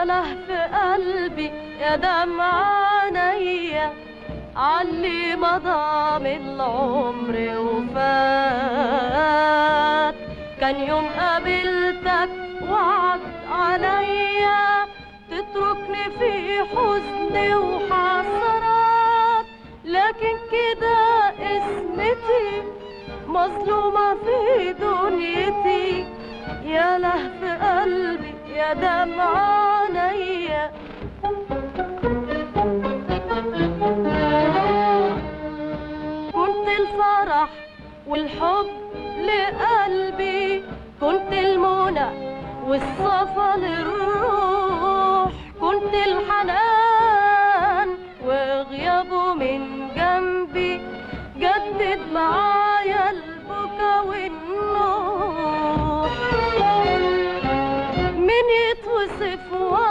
لهف قلبي يا دمع عينيا عاللي مضى من العمر وفات. كان يوم قابلتك وعد عليا تتركني في حزن وحسرات، لكن كده اسمتي مظلومة في دنيتي. يا لهف قلبي يا دمع عينيا. كنت الفرح والحب لقلبي، كنت المنى والصفا للروح، كنت الحنان وغيابه من جنبي جدد معايا البكا والنوح. من يتوصف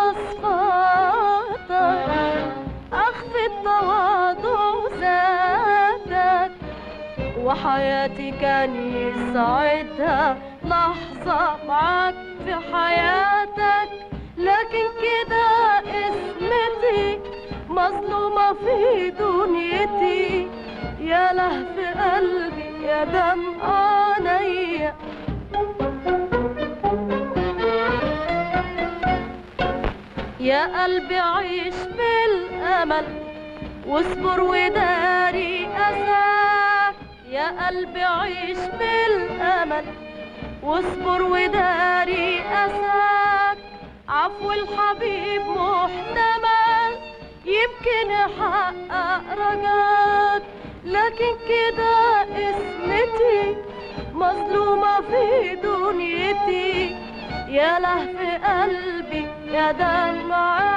وصفاتك أخفي التواضع ذاتك، وحياتي كان يسعدها لحظة معاك في حياتك، لكن كده اسمتي مظلومة في دنيتي. يا لهف قلبي يا دمع عينيا. يا قلبي عيش بالأمل واصبر وداري أساك، يا قلبي عيش بالأمل واصبر وداري أساك. عفو الحبيب محتمل يمكن يحقق رجاك، لكن كده اسمتي مظلومة في دنيتي. يا لهف قلبي يا دمع